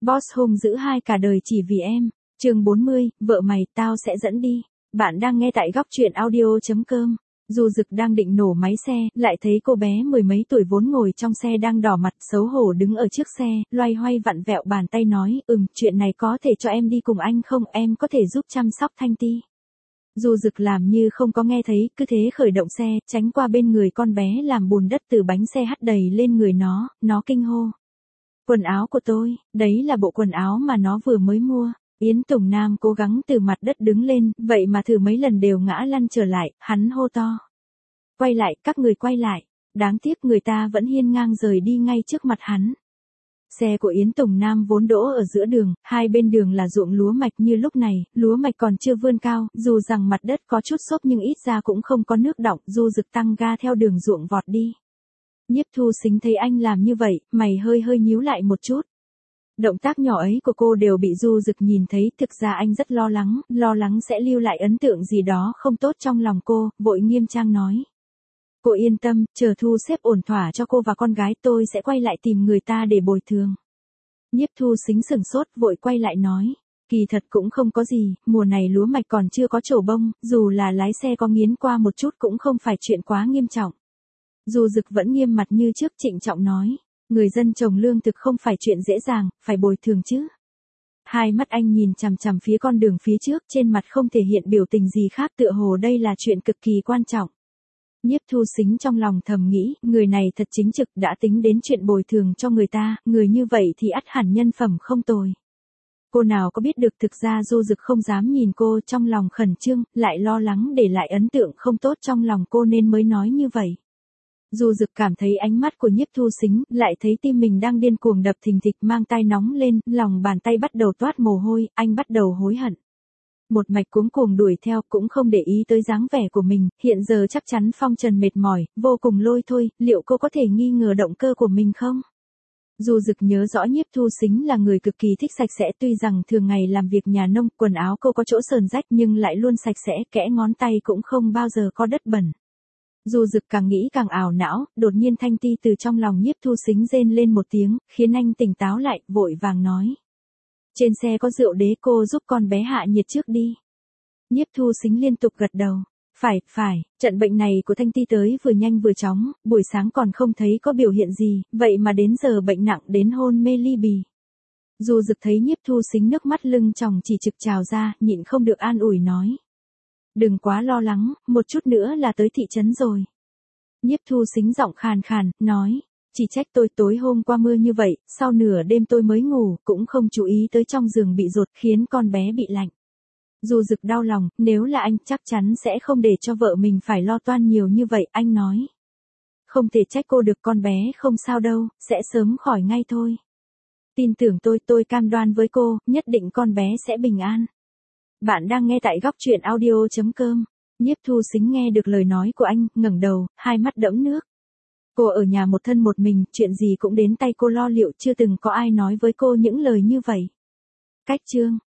Boss hung dữ hai cả đời chỉ vì em. Chương 40, vợ mày, tao sẽ dẫn đi. Bạn đang nghe tại góc truyện audio.com. Du Dực đang định nổ máy xe, lại thấy cô bé mười mấy tuổi vốn ngồi trong xe đang đỏ mặt xấu hổ đứng ở trước xe, loay hoay vặn vẹo bàn tay nói, chuyện này có thể cho em đi cùng anh không, em có thể giúp chăm sóc Thanh Ti. Du Dực làm như không có nghe thấy, cứ thế khởi động xe, tránh qua bên người con bé làm bùn đất từ bánh xe hắt đầy lên người nó kinh hô. Quần áo của tôi, đấy là bộ quần áo mà nó vừa mới mua. Yến Tùng Nam cố gắng từ mặt đất đứng lên, vậy mà thử mấy lần đều ngã lăn trở lại, hắn hô to. Quay lại, các người quay lại. Đáng tiếc người ta vẫn hiên ngang rời đi ngay trước mặt hắn. Xe của Yến Tùng Nam vốn đỗ ở giữa đường, hai bên đường là ruộng lúa mạch như lúc này, lúa mạch còn chưa vươn cao, dù rằng mặt đất có chút xốp nhưng ít ra cũng không có nước đọng, Du Dực tăng ga theo đường ruộng vọt đi. Nhiếp Thu Sính thấy anh làm như vậy, mày hơi nhíu lại một chút. Động tác nhỏ ấy của cô đều bị Du Dực nhìn thấy, thực ra anh rất lo lắng sẽ lưu lại ấn tượng gì đó không tốt trong lòng cô, vội nghiêm trang nói. Cô yên tâm, chờ thu xếp ổn thỏa cho cô và con gái tôi sẽ quay lại tìm người ta để bồi thường. Nhiếp Thu Sính sừng sốt, vội quay lại nói. Kỳ thật cũng không có gì, mùa này lúa mạch còn chưa có trổ bông, dù là lái xe có nghiến qua một chút cũng không phải chuyện quá nghiêm trọng. Du Dực vẫn nghiêm mặt như trước trịnh trọng nói. Người dân trồng lương thực không phải chuyện dễ dàng, phải bồi thường chứ. Hai mắt anh nhìn chằm chằm phía con đường phía trước, trên mặt không thể hiện biểu tình gì khác, tựa hồ đây là chuyện cực kỳ quan trọng. Nhiếp Thu Sính trong lòng thầm nghĩ, người này thật chính trực, đã tính đến chuyện bồi thường cho người ta, người như vậy thì ắt hẳn nhân phẩm không tồi. Cô nào có biết được thực ra Du Dực không dám nhìn cô, trong lòng khẩn trương, lại lo lắng để lại ấn tượng không tốt trong lòng cô nên mới nói như vậy. Du Dực cảm thấy ánh mắt của Nhiếp Thu Sính, lại thấy tim mình đang điên cuồng đập thình thịch, mang tai nóng lên, lòng bàn tay bắt đầu toát mồ hôi, anh bắt đầu hối hận. Một mạch cuống cuồng đuổi theo, cũng không để ý tới dáng vẻ của mình, hiện giờ chắc chắn phong trần mệt mỏi, vô cùng lôi thôi, liệu cô có thể nghi ngờ động cơ của mình không? Du Dực nhớ rõ Nhiếp Thu Sính là người cực kỳ thích sạch sẽ, tuy rằng thường ngày làm việc nhà nông, quần áo cô có chỗ sờn rách nhưng lại luôn sạch sẽ, kẽ ngón tay cũng không bao giờ có đất bẩn. Du Dực càng nghĩ càng ảo não, đột nhiên Thanh Ti từ trong lòng Nhiếp Thu Sính rên lên một tiếng, khiến anh tỉnh táo lại, vội vàng nói. Trên xe có rượu đế, cô giúp con bé hạ nhiệt trước đi. Nhiếp Thu Sính liên tục gật đầu. Phải, trận bệnh này của Thanh Ti tới vừa nhanh vừa chóng, buổi sáng còn không thấy có biểu hiện gì, vậy mà đến giờ bệnh nặng đến hôn mê ly bì. Du Dực thấy Nhiếp Thu Sính nước mắt lưng tròng chỉ trực trào ra, nhịn không được an ủi nói. Đừng quá lo lắng, một chút nữa là tới thị trấn rồi. Nhiếp Thu Sính giọng khàn khàn, nói. Chỉ trách tôi tối hôm qua mưa như vậy, sau nửa đêm tôi mới ngủ, cũng không chú ý tới trong giường bị rột khiến con bé bị lạnh. Du Dực đau lòng, nếu là anh chắc chắn sẽ không để cho vợ mình phải lo toan nhiều như vậy, anh nói. Không thể trách cô được, con bé không sao đâu, sẽ sớm khỏi ngay thôi. Tin tưởng tôi cam đoan với cô, nhất định con bé sẽ bình an. Bạn đang nghe tại góc truyện audio.com. Nhiếp Thu Sính nghe được lời nói của anh, ngẩng đầu, hai mắt đẫm nước. Cô ở nhà một thân một mình, chuyện gì cũng đến tay cô lo liệu, chưa từng có ai nói với cô những lời như vậy. Cách chương